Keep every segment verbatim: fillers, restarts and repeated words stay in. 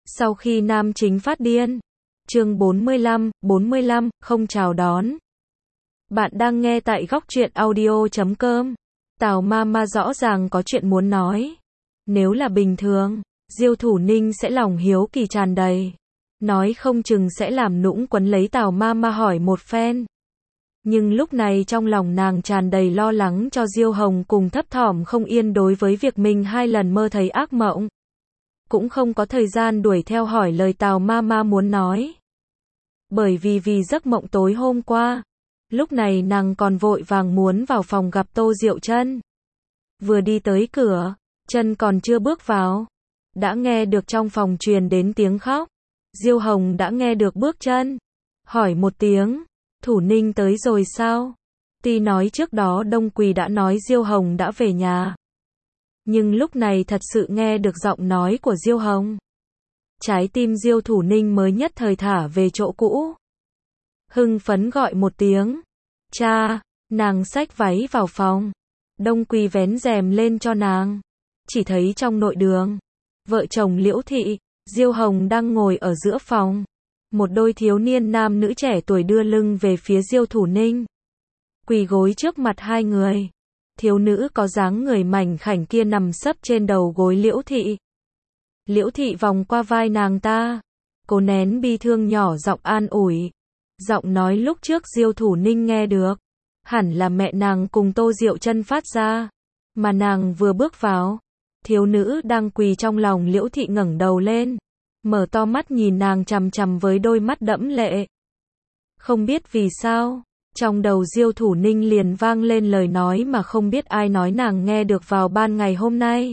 Sau khi nam chính phát điên. Chương bốn mươi lăm, bốn mươi lăm, không chào đón. Bạn đang nghe tại góc truyện audio chấm com. Tào Mama rõ ràng có chuyện muốn nói. Nếu là bình thường, Diêu Thủ Ninh sẽ lòng hiếu kỳ tràn đầy. Nói không chừng sẽ làm nũng quấn lấy Tào Mama hỏi một phen. Nhưng lúc này trong lòng nàng tràn đầy lo lắng cho Diêu Hồng cùng thấp thỏm không yên đối với việc mình hai lần mơ thấy ác mộng. Cũng không có thời gian đuổi theo hỏi lời Tào Mama muốn nói. Bởi vì vì giấc mộng tối hôm qua, lúc này nàng còn vội vàng muốn vào phòng gặp Tô Diệu Trân. Vừa đi tới cửa, chân còn chưa bước vào, đã nghe được trong phòng truyền đến tiếng khóc. Diêu Hồng đã nghe được bước chân, hỏi một tiếng, Thủ Ninh tới rồi sao? Tuy nói trước đó Đông Quỳ đã nói Diêu Hồng đã về nhà, nhưng lúc này thật sự nghe được giọng nói của Diêu Hồng. Trái tim Diêu Thủ Ninh mới nhất thời thả về chỗ cũ. Hưng phấn gọi một tiếng, cha, nàng xách váy vào phòng. Đông Quỳ vén rèm lên cho nàng. Chỉ thấy trong nội đường, vợ chồng Liễu Thị, Diêu Hồng đang ngồi ở giữa phòng. Một đôi thiếu niên nam nữ trẻ tuổi đưa lưng về phía Diêu Thủ Ninh, quỳ gối trước mặt hai người. Thiếu nữ có dáng người mảnh khảnh kia nằm sấp trên đầu gối Liễu Thị. Liễu Thị vòng qua vai nàng ta, cố nén bi thương nhỏ giọng an ủi. Giọng nói lúc trước Diêu Thủ Ninh nghe được, hẳn là mẹ nàng cùng Tô Diệu Trân phát ra. Mà nàng vừa bước vào, thiếu nữ đang quỳ trong lòng Liễu Thị ngẩng đầu lên, mở to mắt nhìn nàng chằm chằm với đôi mắt đẫm lệ. Không biết vì sao, trong đầu Diêu Thủ Ninh liền vang lên lời nói mà không biết ai nói nàng nghe được vào ban ngày hôm nay.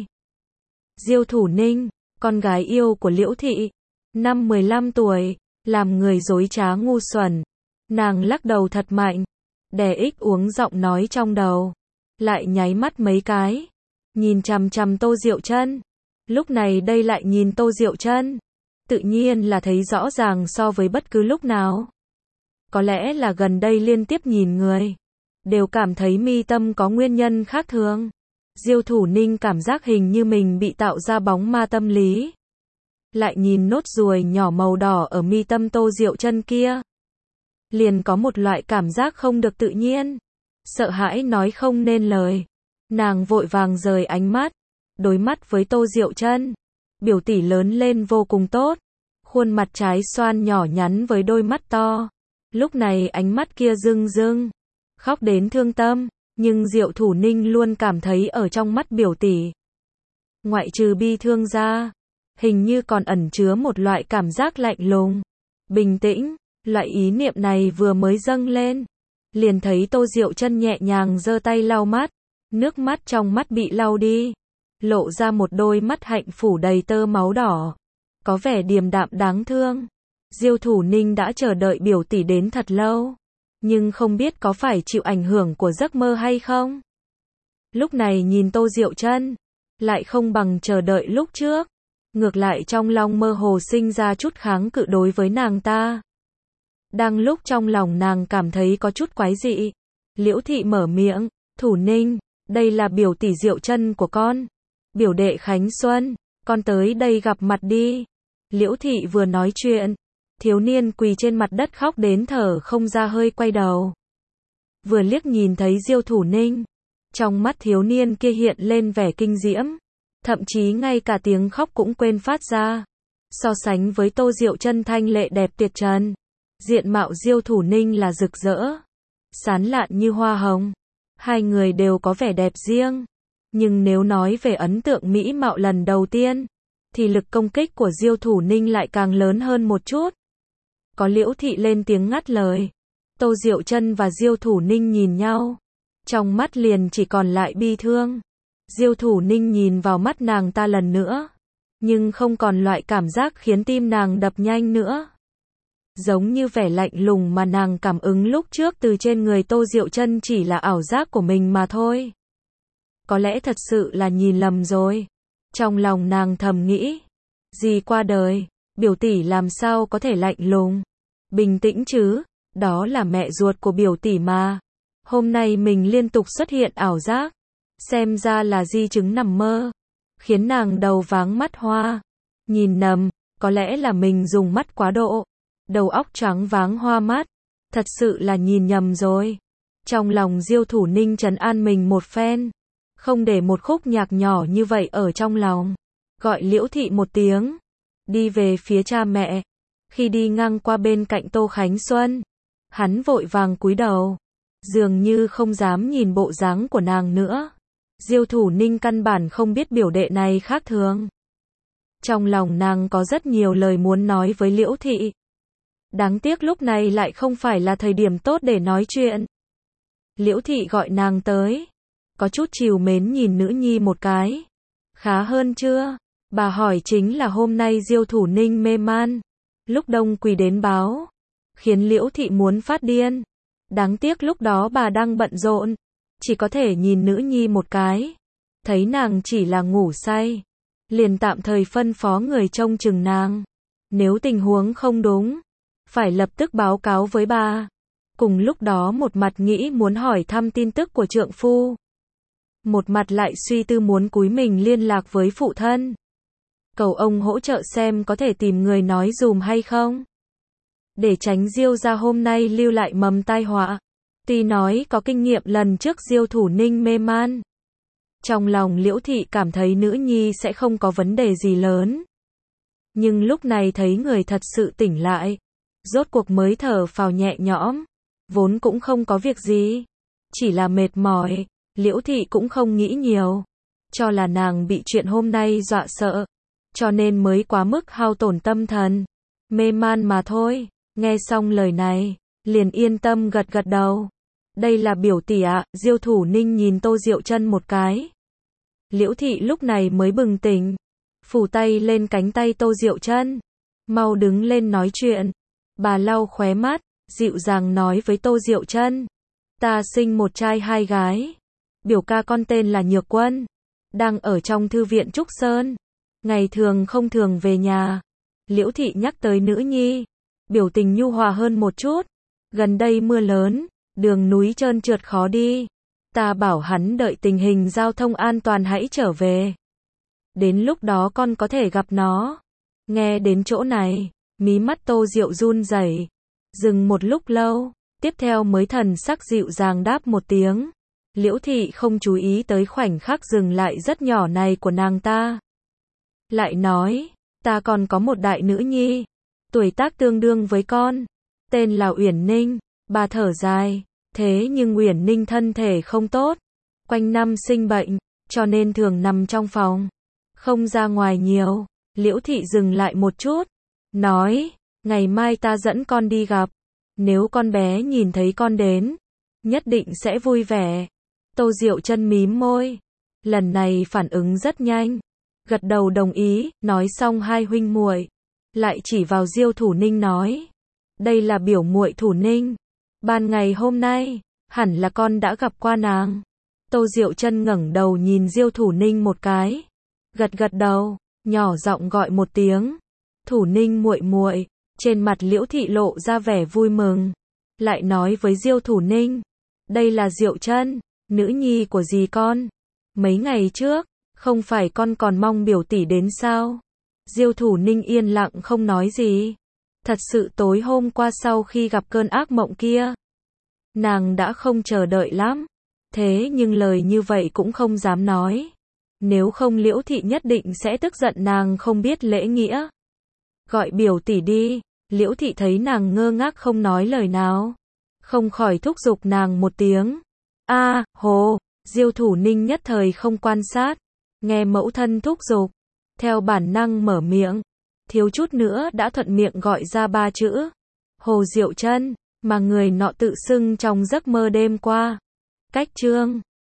Diêu Thủ Ninh, con gái yêu của Liễu Thị, năm mười lăm tuổi, làm người dối trá ngu xuẩn. Nàng lắc đầu thật mạnh, đè ích uống giọng nói trong đầu, lại nháy mắt mấy cái, nhìn chằm chằm Tô Diệu Trân. Lúc này đây lại nhìn Tô Diệu Trân, tự nhiên là thấy rõ ràng so với bất cứ lúc nào. Có lẽ là gần đây liên tiếp nhìn người, đều cảm thấy mi tâm có nguyên nhân khác thường. Diêu Thủ Ninh cảm giác hình như mình bị tạo ra bóng ma tâm lý. Lại nhìn nốt ruồi nhỏ màu đỏ ở mi tâm Tô Diệu Trân kia, liền có một loại cảm giác không được tự nhiên, sợ hãi nói không nên lời. Nàng vội vàng rời ánh mắt, đối mắt với Tô Diệu Trân. Biểu tỷ lớn lên vô cùng tốt, khuôn mặt trái xoan nhỏ nhắn với đôi mắt to. Lúc này ánh mắt kia rưng rưng, khóc đến thương tâm, nhưng Diệu Thủ Ninh luôn cảm thấy ở trong mắt biểu tỷ, ngoại trừ bi thương ra, hình như còn ẩn chứa một loại cảm giác lạnh lùng, bình tĩnh. Loại ý niệm này vừa mới dâng lên, liền thấy Tô Diệu Trân nhẹ nhàng giơ tay lau mắt, nước mắt trong mắt bị lau đi, lộ ra một đôi mắt hạnh phủ đầy tơ máu đỏ, có vẻ điềm đạm đáng thương. Diêu Thủ Ninh đã chờ đợi biểu tỷ đến thật lâu, nhưng không biết có phải chịu ảnh hưởng của giấc mơ hay không. Lúc này nhìn Tô Diệu Trân, lại không bằng chờ đợi lúc trước, ngược lại trong lòng mơ hồ sinh ra chút kháng cự đối với nàng ta. Đang lúc trong lòng nàng cảm thấy có chút quái dị, Liễu Thị mở miệng, Thủ Ninh, đây là biểu tỷ Diệu Trân của con, biểu đệ Khánh Xuân, con tới đây gặp mặt đi. Liễu Thị vừa nói chuyện, thiếu niên quỳ trên mặt đất khóc đến thở không ra hơi quay đầu. Vừa liếc nhìn thấy Diêu Thủ Ninh, trong mắt thiếu niên kia hiện lên vẻ kinh diễm, thậm chí ngay cả tiếng khóc cũng quên phát ra. So sánh với Tô Diệu Trân thanh lệ đẹp tuyệt trần, diện mạo Diêu Thủ Ninh là rực rỡ, sán lạn như hoa hồng. Hai người đều có vẻ đẹp riêng, nhưng nếu nói về ấn tượng mỹ mạo lần đầu tiên, thì lực công kích của Diêu Thủ Ninh lại càng lớn hơn một chút. Có Liễu Thị lên tiếng ngắt lời, Tô Diệu Trân và Diêu Thủ Ninh nhìn nhau, trong mắt liền chỉ còn lại bi thương. Diêu Thủ Ninh nhìn vào mắt nàng ta lần nữa, nhưng không còn loại cảm giác khiến tim nàng đập nhanh nữa. Giống như vẻ lạnh lùng mà nàng cảm ứng lúc trước từ trên người Tô Diệu Trân chỉ là ảo giác của mình mà thôi. Có lẽ thật sự là nhìn lầm rồi. Trong lòng nàng thầm nghĩ, dì qua đời, biểu tỷ làm sao có thể lạnh lùng, bình tĩnh chứ, đó là mẹ ruột của biểu tỷ mà. Hôm nay mình liên tục xuất hiện ảo giác, xem ra là di chứng nằm mơ, khiến nàng đầu váng mắt hoa. Nhìn nầm, Có lẽ là mình dùng mắt quá độ. Đầu óc choáng váng hoa mắt. Thật sự là nhìn nhầm rồi. Trong lòng Diêu Thủ Ninh trấn an mình một phen. Không để một khúc nhạc nhỏ như vậy ở trong lòng. Gọi Liễu Thị một tiếng. Đi về phía cha mẹ. Khi đi ngang qua bên cạnh Tô Khánh Xuân. Hắn vội vàng cúi đầu. Dường như không dám nhìn bộ dáng của nàng nữa. Diêu Thủ Ninh căn bản không biết biểu đệ này khác thường. Trong lòng nàng có rất nhiều lời muốn nói với Liễu Thị. Đáng tiếc lúc này lại không phải là thời điểm tốt để nói chuyện. Liễu Thị gọi nàng tới. Có chút trìu mến nhìn nữ nhi một cái. Khá hơn chưa? Bà hỏi chính là hôm nay Diêu Thủ Ninh mê man. Lúc Đông Quỳ đến báo. Khiến Liễu Thị muốn phát điên. Đáng tiếc lúc đó bà đang bận rộn. Chỉ có thể nhìn nữ nhi một cái. Thấy nàng chỉ là ngủ say. Liền tạm thời phân phó người trông chừng nàng. Nếu tình huống không đúng. Phải lập tức báo cáo với bà. Cùng lúc đó một mặt nghĩ muốn hỏi thăm tin tức của trượng phu. Một mặt lại suy tư muốn cúi mình liên lạc với phụ thân. Cầu ông hỗ trợ xem có thể tìm người nói dùm hay không. Để tránh Diêu gia hôm nay lưu lại mầm tai họa. Tuy nói có kinh nghiệm lần trước Diêu Thủ Ninh mê man. Trong lòng Liễu Thị cảm thấy nữ nhi sẽ không có vấn đề gì lớn. Nhưng lúc này thấy người thật sự tỉnh lại. Rốt cuộc mới thở phào nhẹ nhõm. Vốn cũng không có việc gì. Chỉ là mệt mỏi. Liễu Thị cũng không nghĩ nhiều. Cho là nàng bị chuyện hôm nay dọa sợ. Cho nên mới quá mức hao tổn tâm thần. Mê man mà thôi. Nghe xong lời này. Liền yên tâm gật gật đầu. Đây là biểu tỷ ạ. Diêu Thủ Ninh nhìn Tô Diệu Chân một cái. Liễu Thị lúc này mới bừng tỉnh. Phủ tay lên cánh tay Tô Diệu Chân. Mau đứng lên nói chuyện. Bà lau khóe mắt. Dịu dàng nói với Tô Diệu Chân. Ta sinh một trai hai gái. Biểu ca con tên là Nhược Quân. Đang ở trong thư viện Trúc Sơn. Ngày thường không thường về nhà. Liễu Thị nhắc tới nữ nhi. Biểu tình nhu hòa hơn một chút. Gần đây mưa lớn. Đường núi trơn trượt khó đi. Ta bảo hắn đợi tình hình giao thông an toàn hãy trở về. Đến lúc đó con có thể gặp nó. Nghe đến chỗ này. Mí mắt Tô Diệu run rẩy. Dừng một lúc lâu. Tiếp theo mới thần sắc dịu dàng đáp một tiếng. Liễu Thị không chú ý tới khoảnh khắc dừng lại rất nhỏ này của nàng ta. Lại nói. Ta còn có một đại nữ nhi. Tuổi tác tương đương với con. Tên là Uyển Ninh. Bà thở dài. Thế nhưng Uyển Ninh thân thể không tốt. Quanh năm sinh bệnh. Cho nên thường nằm trong phòng. Không ra ngoài nhiều. Liễu Thị dừng lại một chút. Nói. Ngày mai ta dẫn con đi gặp. Nếu con bé nhìn thấy con đến. Nhất định sẽ vui vẻ. Tô Diệu Chân mím môi. Lần này phản ứng rất nhanh. Gật đầu đồng ý. Nói xong hai huynh muội lại chỉ vào Diêu Thủ Ninh nói. Đây là biểu muội Thủ Ninh. Ban ngày hôm nay. Hẳn là con đã gặp qua nàng. Tô Diệu Chân ngẩng đầu nhìn Diêu Thủ Ninh một cái. Gật gật đầu. Nhỏ giọng gọi một tiếng. Thủ Ninh muội muội. Trên mặt Liễu Thị lộ ra vẻ vui mừng. Lại nói với Diêu Thủ Ninh. Đây là Diệu Chân. Nữ nhi của dì con. Mấy ngày trước. Không phải con còn mong biểu tỷ đến sao? Diêu Thủ Ninh yên lặng không nói gì. Thật sự tối hôm qua sau khi gặp cơn ác mộng kia. Nàng đã không chờ đợi lắm. Thế nhưng lời như vậy cũng không dám nói. Nếu không Liễu Thị nhất định sẽ tức giận nàng không biết lễ nghĩa. Gọi biểu tỷ đi. Liễu Thị thấy nàng ngơ ngác không nói lời nào. Không khỏi thúc giục nàng một tiếng. A, à, hồ. Diêu Thủ Ninh nhất thời không quan sát. Nghe mẫu thân thúc giục. Theo bản năng mở miệng. Thiếu chút nữa đã thuận miệng gọi ra ba chữ. Hồ Diệu Chân. Mà người nọ tự xưng trong giấc mơ đêm qua. Cách chương